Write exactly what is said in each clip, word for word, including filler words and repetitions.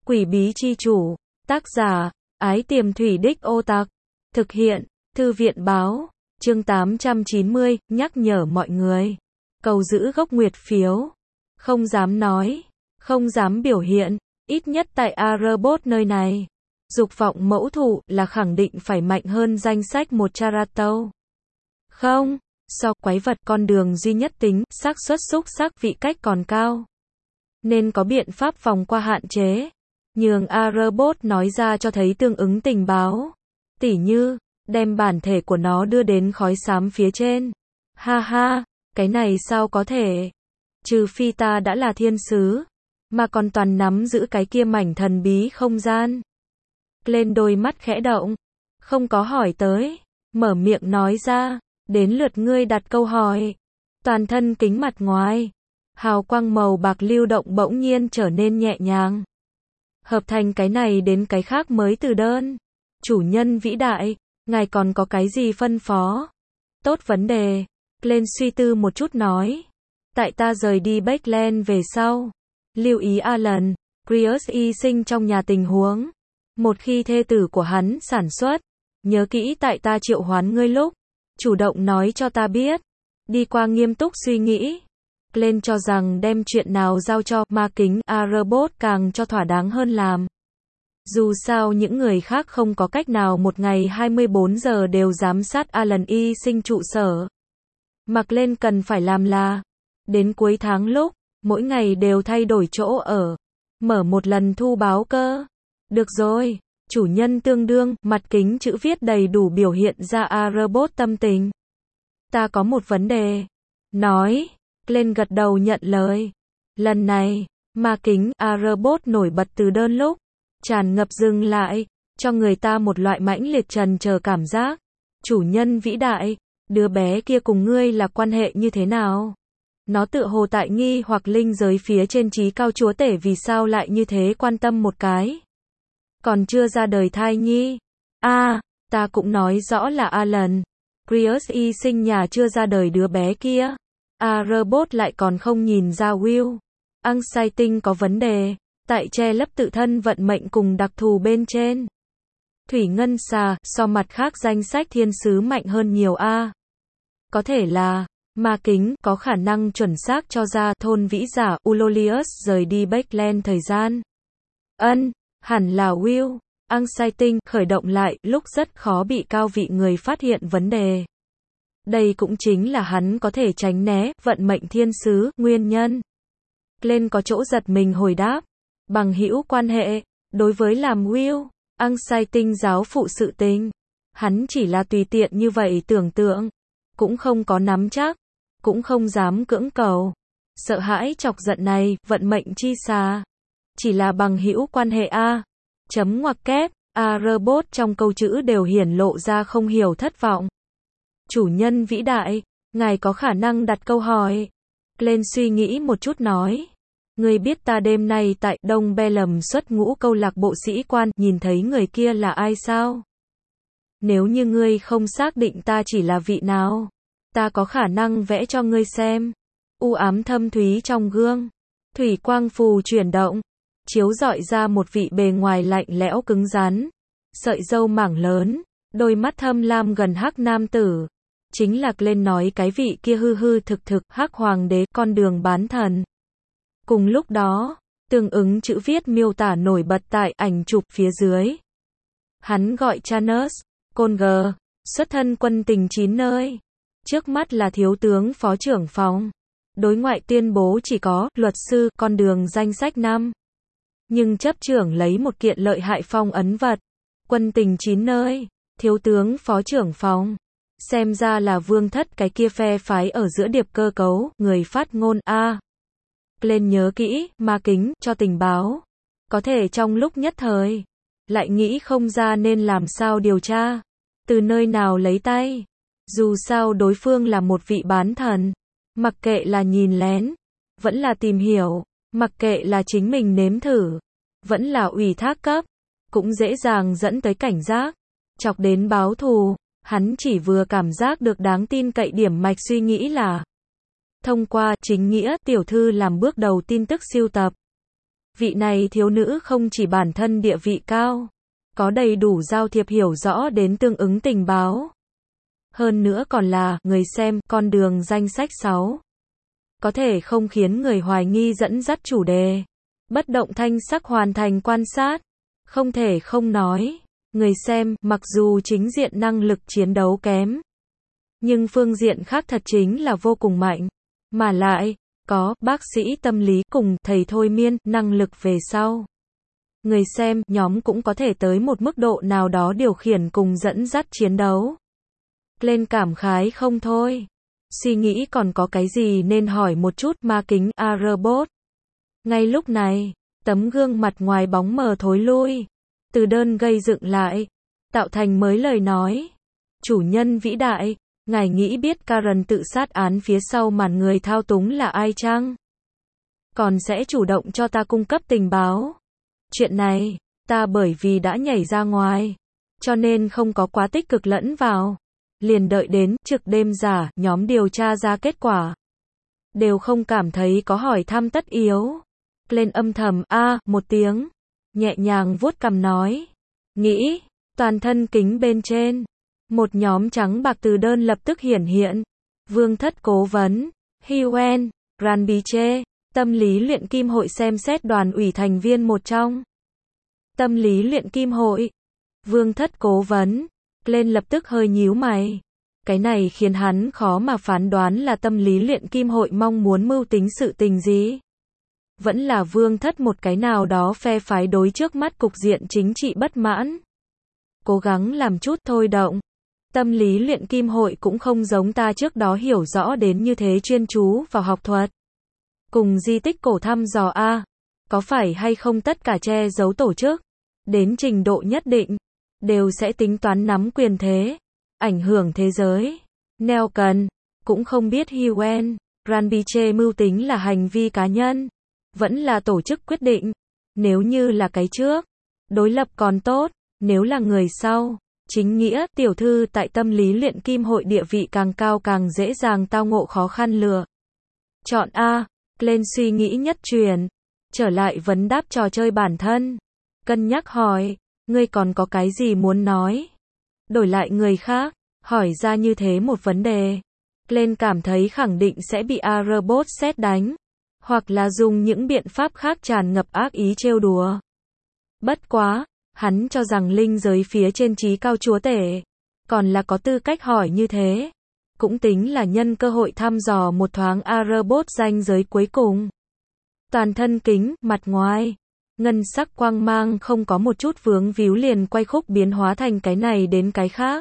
Quỷ bí chi chủ, tác giả, Ái Tiềm Thủy Đích Ô Tặc, thực hiện, Thư viện báo, chương tám trăm chín mươi, nhắc nhở mọi người, cầu giữ gốc nguyệt phiếu, không dám nói, không dám biểu hiện, ít nhất tại A-robot nơi này. Dục vọng mẫu thụ là khẳng định phải mạnh hơn danh sách một Charato. Không, so quái vật con đường duy nhất tính, xác suất xúc xác vị cách còn cao. Nên có biện pháp vòng qua hạn chế. Nhường A-robot nói ra cho thấy tương ứng tình báo. Tỉ như, đem bản thể của nó đưa đến khói xám phía trên. Ha ha, cái này sao có thể? Trừ phi ta đã là thiên sứ, mà còn toàn nắm giữ cái kia mảnh thần bí không gian. Lên đôi mắt khẽ động, không có hỏi tới, mở miệng nói ra, đến lượt ngươi đặt câu hỏi. Toàn thân kính mặt ngoài, hào quang màu bạc lưu động bỗng nhiên trở nên nhẹ nhàng. Hợp thành cái này đến cái khác mới từ đơn. Chủ nhân vĩ đại, ngài còn có cái gì phân phó? Tốt vấn đề. Lên suy tư một chút nói. Tại ta rời đi Backland về sau. Lưu ý Alan, Prius y sinh trong nhà tình huống. Một khi thê tử của hắn sản xuất, nhớ kỹ tại ta triệu hoán ngươi lúc, chủ động nói cho ta biết. Đi qua nghiêm túc suy nghĩ. Lên cho rằng đem chuyện nào giao cho ma kính A-robot càng cho thỏa đáng hơn làm. Dù sao những người khác không có cách nào một ngày hai mươi bốn giờ đều giám sát Alan y sinh trụ sở. Mặc lên cần phải làm là, đến cuối tháng lúc, mỗi ngày đều thay đổi chỗ ở, mở một lần thu báo cơ. Được rồi, chủ nhân tương đương, mặt kính chữ viết đầy đủ biểu hiện ra A-robot tâm tình. Ta có một vấn đề. Nói. Lên gật đầu nhận lời. Lần này, ma kính A-robot nổi bật từ đơn lúc, tràn ngập dừng lại, cho người ta một loại mãnh liệt trần chờ cảm giác. Chủ nhân vĩ đại, đứa bé kia cùng ngươi là quan hệ như thế nào? Nó tự hồ tại nghi hoặc linh giới phía trên trí cao chúa tể vì sao lại như thế quan tâm một cái. Còn chưa ra đời thai nhi. A, à, ta cũng nói rõ là Alan. Prius y sinh nhà chưa ra đời đứa bé kia. A-robot lại còn không nhìn ra Will. Anxiety có vấn đề, tại che lấp tự thân vận mệnh cùng đặc thù bên trên. Thủy ngân xà, so mặt khác danh sách thiên sứ mạnh hơn nhiều a. Có thể là, ma kính, có khả năng chuẩn xác cho ra thôn vĩ giả Ulolius rời đi Backland thời gian. Ân, hẳn là Will. Anxiety khởi động lại, lúc rất khó bị cao vị người phát hiện vấn đề. Đây cũng chính là hắn có thể tránh né vận mệnh thiên sứ, nguyên nhân. Lên có chỗ giật mình hồi đáp. Bằng hữu quan hệ, đối với làm Will, Anxiety giáo phụ sự tình. Hắn chỉ là tùy tiện như vậy tưởng tượng. Cũng không có nắm chắc. Cũng không dám cưỡng cầu. Sợ hãi chọc giận này, vận mệnh chi xà. Chỉ là bằng hữu quan hệ A. Chấm ngoặc kép, A-robot trong câu chữ đều hiển lộ ra không hiểu thất vọng. Chủ nhân vĩ đại, ngài có khả năng đặt câu hỏi. Lên suy nghĩ một chút nói. Ngươi biết ta đêm nay tại Đông Bellum xuất ngũ câu lạc bộ sĩ quan, nhìn thấy người kia là ai sao? Nếu như ngươi không xác định ta chỉ là vị nào, ta có khả năng vẽ cho ngươi xem. U ám thâm thúy trong gương. Thủy quang phù chuyển động. Chiếu rọi ra một vị bề ngoài lạnh lẽo cứng rắn. Sợi râu mảng lớn. Đôi mắt thâm lam gần hắc nam tử. Chính là lên nói cái vị kia hư hư thực thực hắc hoàng đế con đường bán thần. Cùng lúc đó, tương ứng chữ viết miêu tả nổi bật tại ảnh chụp phía dưới. Hắn gọi Chanus, Conger, xuất thân quân tình chín nơi. Trước mắt là thiếu tướng phó trưởng phòng. Đối ngoại tuyên bố chỉ có luật sư con đường danh sách năm. Nhưng chấp trưởng lấy một kiện lợi hại phong ấn vật. Quân tình chín nơi, thiếu tướng phó trưởng phòng. Xem ra là vương thất cái kia phe phái ở giữa điệp cơ cấu, người phát ngôn A. Lên nhớ kỹ, ma kính, cho tình báo. Có thể trong lúc nhất thời, lại nghĩ không ra nên làm sao điều tra. Từ nơi nào lấy tay. Dù sao đối phương là một vị bán thần. Mặc kệ là nhìn lén, vẫn là tìm hiểu, mặc kệ là chính mình nếm thử, vẫn là ủy thác cấp, cũng dễ dàng dẫn tới cảnh giác. Chọc đến báo thù. Hắn chỉ vừa cảm giác được đáng tin cậy điểm mạch suy nghĩ là thông qua chính nghĩa tiểu thư làm bước đầu tin tức siêu tập. Vị này thiếu nữ không chỉ bản thân địa vị cao, có đầy đủ giao thiệp hiểu rõ đến tương ứng tình báo. Hơn nữa còn là, người xem, con đường danh sách sáu. Có thể không khiến người hoài nghi dẫn dắt chủ đề. Bất động thanh sắc hoàn thành quan sát. Không thể không nói. Người xem, mặc dù chính diện năng lực chiến đấu kém, nhưng phương diện khác thật chính là vô cùng mạnh. Mà lại, có bác sĩ tâm lý cùng thầy thôi miên, năng lực về sau. Người xem, nhóm cũng có thể tới một mức độ nào đó điều khiển cùng dẫn dắt chiến đấu. Lên cảm khái không thôi. Suy nghĩ còn có cái gì nên hỏi một chút ma kính A-robot. Ngay lúc này, tấm gương mặt ngoài bóng mờ thối lui. Từ đơn gây dựng lại. Tạo thành mới lời nói. Chủ nhân vĩ đại, ngài nghĩ biết Karen tự sát án phía sau màn người thao túng là ai chăng? Còn sẽ chủ động cho ta cung cấp tình báo. Chuyện này, ta bởi vì đã nhảy ra ngoài, cho nên không có quá tích cực lẫn vào. Liền đợi đến trực đêm giả, nhóm điều tra ra kết quả. Đều không cảm thấy có hỏi thăm tất yếu. Lên âm thầm a một tiếng, nhẹ nhàng vuốt cằm nói. Nghĩ, toàn thân kính bên trên. Một nhóm trắng bạc từ đơn lập tức hiển hiện. Vương thất cố vấn, Hiuen, Ranbiche, tâm lý luyện kim hội xem xét đoàn ủy thành viên một trong. Tâm lý luyện kim hội. Vương thất cố vấn. Lên lập tức hơi nhíu mày. Cái này khiến hắn khó mà phán đoán là tâm lý luyện kim hội mong muốn mưu tính sự tình gì. Vẫn là vương thất một cái nào đó phe phái đối trước mắt cục diện chính trị bất mãn. Cố gắng làm chút thôi động. Tâm lý luyện kim hội cũng không giống ta trước đó hiểu rõ đến như thế chuyên chú vào học thuật. Cùng di tích cổ thăm dò A. Có phải hay không tất cả che giấu tổ chức. Đến trình độ nhất định. Đều sẽ tính toán nắm quyền thế. Ảnh hưởng thế giới. Neo cần. Cũng không biết Hiuen, Ranbiche mưu tính là hành vi cá nhân. Vẫn là tổ chức quyết định. Nếu như là cái trước. Đối lập còn tốt. Nếu là người sau. Chính nghĩa, tiểu thư tại tâm lý luyện kim hội địa vị càng cao càng dễ dàng tao ngộ khó khăn lựa. Chọn A. Lên suy nghĩ nhất truyền. Trở lại vấn đáp trò chơi bản thân. Cân nhắc hỏi. Ngươi còn có cái gì muốn nói? Đổi lại người khác. Hỏi ra như thế một vấn đề. Lên cảm thấy khẳng định sẽ bị A-robot xét đánh. Hoặc là dùng những biện pháp khác tràn ngập ác ý trêu đùa. Bất quá. Hắn cho rằng linh giới phía trên trí cao chúa tể. Còn là có tư cách hỏi như thế. Cũng tính là nhân cơ hội thăm dò một thoáng A-robot danh giới cuối cùng. Toàn thân kính, mặt ngoài. Ngân sắc quang mang không có một chút vướng víu liền quay khúc biến hóa thành cái này đến cái khác.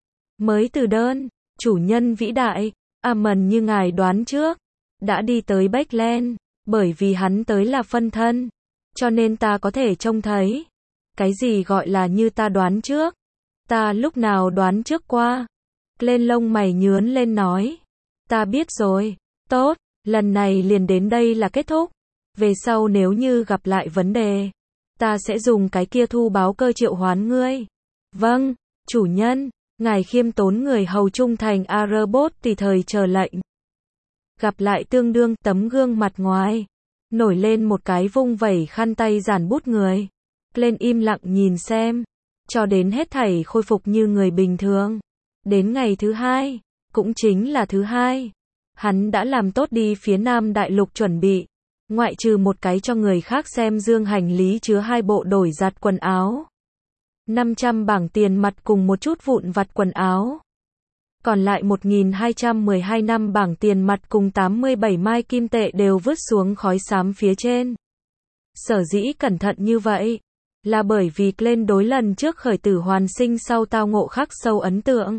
Mới từ đơn, chủ nhân vĩ đại, Amon như ngài đoán trước. Đã đi tới Backland. Bởi vì hắn tới là phân thân. Cho nên ta có thể trông thấy. Cái gì gọi là như ta đoán trước? Ta lúc nào đoán trước qua? Lên lông mày nhướn lên nói. Ta biết rồi. Tốt, lần này liền đến đây là kết thúc. Về sau nếu như gặp lại vấn đề, ta sẽ dùng cái kia thu báo cơ triệu hoán ngươi. Vâng, chủ nhân, ngài khiêm tốn người hầu trung thành A-robot tùy thời chờ lệnh. Gặp lại tương đương tấm gương mặt ngoài. Nổi lên một cái vung vẩy khăn tay giản bút người. Lên im lặng nhìn xem. Cho đến hết thảy khôi phục như người bình thường. Đến ngày thứ hai. Cũng chính là thứ hai. Hắn đã làm tốt đi phía Nam Đại Lục chuẩn bị. Ngoại trừ một cái cho người khác xem dương hành lý chứa hai bộ đổi giặt quần áo. năm trăm bảng tiền mặt cùng một chút vụn vặt quần áo. Còn lại một nghìn hai trăm mười hai năm bảng tiền mặt cùng tám mươi bảy mai kim tệ đều vứt xuống khói xám phía trên. Sở dĩ cẩn thận như vậy. Là bởi vì Glenn đối lần trước khởi tử hoàn sinh sau tao ngộ khắc sâu ấn tượng.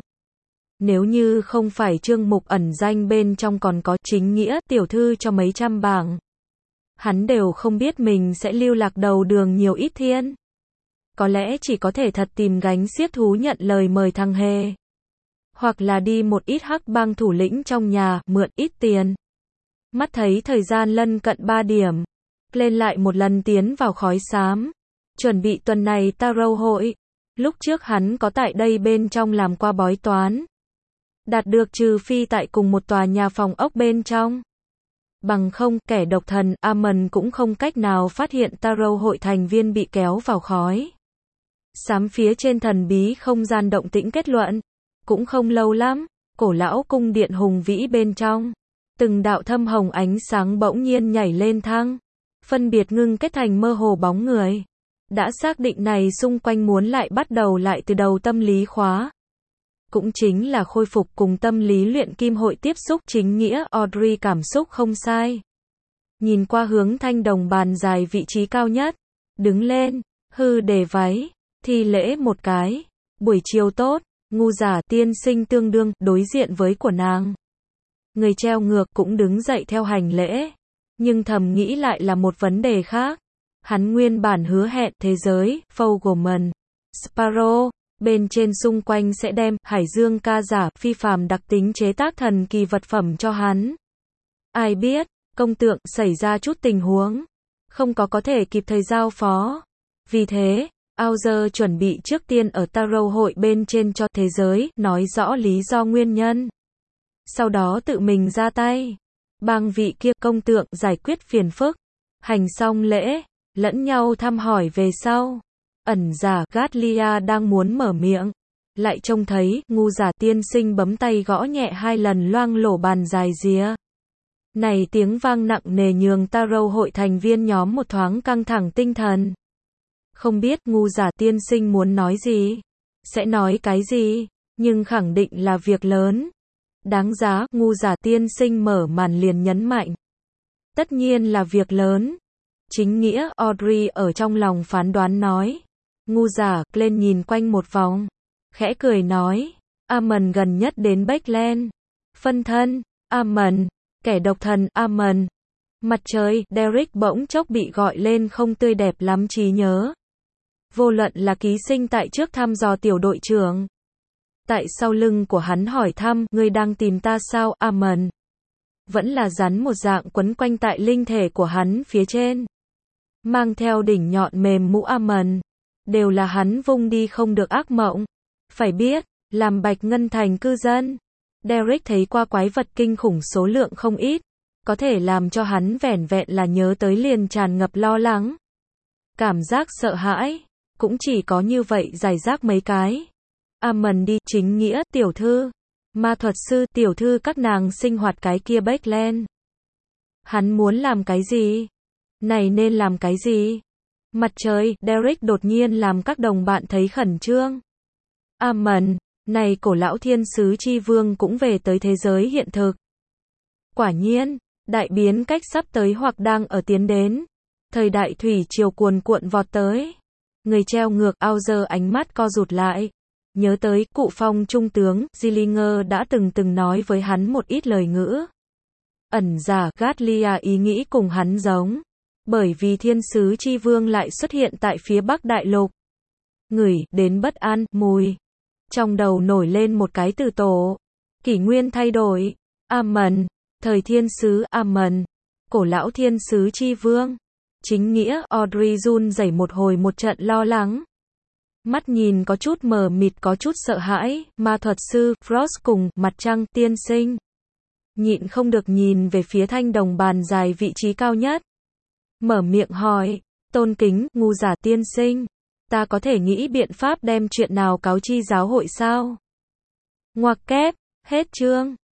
Nếu như không phải chương mục ẩn danh bên trong còn có chính nghĩa tiểu thư cho mấy trăm bảng. Hắn đều không biết mình sẽ lưu lạc đầu đường nhiều ít thiên. Có lẽ chỉ có thể thật tìm gánh xiếc thú nhận lời mời thằng Hề. Hoặc là đi một ít hắc bang thủ lĩnh trong nhà, mượn ít tiền. Mắt thấy thời gian lân cận ba điểm. Lên lại một lần tiến vào khói xám. Chuẩn bị tuần này tarot hội. Lúc trước hắn có tại đây bên trong làm qua bói toán. Đạt được trừ phi tại cùng một tòa nhà phòng ốc bên trong. Bằng không, kẻ độc thần, Amon cũng không cách nào phát hiện Tarot hội thành viên bị kéo vào khói xám phía trên thần bí không gian động tĩnh kết luận. Cũng không lâu lắm, cổ lão cung điện hùng vĩ bên trong. Từng đạo thâm hồng ánh sáng bỗng nhiên nhảy lên thăng. Phân biệt ngưng kết thành mơ hồ bóng người. Đã xác định này xung quanh muốn lại bắt đầu lại từ đầu tâm lý khóa. Cũng chính là khôi phục cùng tâm lý luyện kim hội tiếp xúc chính nghĩa. Audrey cảm xúc không sai. Nhìn qua hướng thanh đồng bàn dài vị trí cao nhất. Đứng lên, hư để váy, thi lễ một cái. Buổi chiều tốt, ngu giả tiên sinh tương đương đối diện với của nàng. Người treo ngược cũng đứng dậy theo hành lễ. Nhưng thầm nghĩ lại là một vấn đề khác. Hắn nguyên bản hứa hẹn thế giới, Fogelman, Sparrow, bên trên xung quanh sẽ đem hải dương ca giả phi phàm đặc tính chế tác thần kỳ vật phẩm cho hắn. Ai biết, công tượng xảy ra chút tình huống. Không có có thể kịp thời giao phó. Vì thế, Auger chuẩn bị trước tiên ở Tarot hội bên trên cho thế giới, nói rõ lý do nguyên nhân. Sau đó tự mình ra tay. Bang vị kia công tượng giải quyết phiền phức. Hành xong lễ, lẫn nhau thăm hỏi về sau. Ẩn giả Gatlia đang muốn mở miệng. Lại trông thấy, ngu giả tiên sinh bấm tay gõ nhẹ hai lần loang lổ bàn dài rìa. Này tiếng vang nặng nề nhường Tarot hội thành viên nhóm một thoáng căng thẳng tinh thần. Không biết ngu giả tiên sinh muốn nói gì, sẽ nói cái gì, nhưng khẳng định là việc lớn. Đáng giá, ngu giả tiên sinh mở màn liền nhấn mạnh. Tất nhiên là việc lớn. Chính nghĩa, Audrey ở trong lòng phán đoán nói. Ngu giả, lên nhìn quanh một vòng. Khẽ cười nói. Amon gần nhất đến Backland. Phân thân, Amon. Kẻ độc thần, Amon. Mặt trời, Derek bỗng chốc bị gọi lên không tươi đẹp lắm trí nhớ. Vô luận là ký sinh tại trước thăm dò tiểu đội trưởng. Tại sau lưng của hắn hỏi thăm, ngươi đang tìm ta sao, Amon? Vẫn là rắn một dạng quấn quanh tại linh thể của hắn phía trên. Mang theo đỉnh nhọn mềm mũ Amon. Đều là hắn vung đi không được ác mộng. Phải biết, làm Bạch Ngân Thành cư dân. Derek thấy qua quái vật kinh khủng số lượng không ít. Có thể làm cho hắn vẻn vẹn là nhớ tới liền tràn ngập lo lắng. Cảm giác sợ hãi. Cũng chỉ có như vậy giải rác mấy cái. Amon đi, chính nghĩa, tiểu thư. Ma thuật sư, tiểu thư các nàng sinh hoạt cái kia Backland. Hắn muốn làm cái gì? Này nên làm cái gì? Mặt trời, Derek đột nhiên làm các đồng bạn thấy khẩn trương. Amon, này cổ lão thiên sứ chi vương cũng về tới thế giới hiện thực. Quả nhiên, đại biến cách sắp tới hoặc đang ở tiến đến. Thời đại thủy triều cuồn cuộn vọt tới. Người treo ngược, Auger ánh mắt co rụt lại. Nhớ tới, cụ phong trung tướng, Gillinger đã từng từng nói với hắn một ít lời ngữ. Ẩn giả, Gatlia ý nghĩ cùng hắn giống. Bởi vì thiên sứ chi vương lại xuất hiện tại phía bắc đại lục. Ngửi, đến bất an, mùi. Trong đầu nổi lên một cái từ tổ. Kỷ nguyên thay đổi. Amon. Thời thiên sứ, Amon. Cổ lão thiên sứ chi vương. Chính nghĩa, Audrey run rẩy một hồi một trận lo lắng. Mắt nhìn có chút mờ mịt có chút sợ hãi, ma thuật sư, Frost cùng, mặt trăng, tiên sinh. Nhịn không được nhìn về phía thanh đồng bàn dài vị trí cao nhất. Mở miệng hỏi, tôn kính, ngu giả tiên sinh. Ta có thể nghĩ biện pháp đem chuyện nào cáo chi giáo hội sao? Ngoặc kép, hết chương.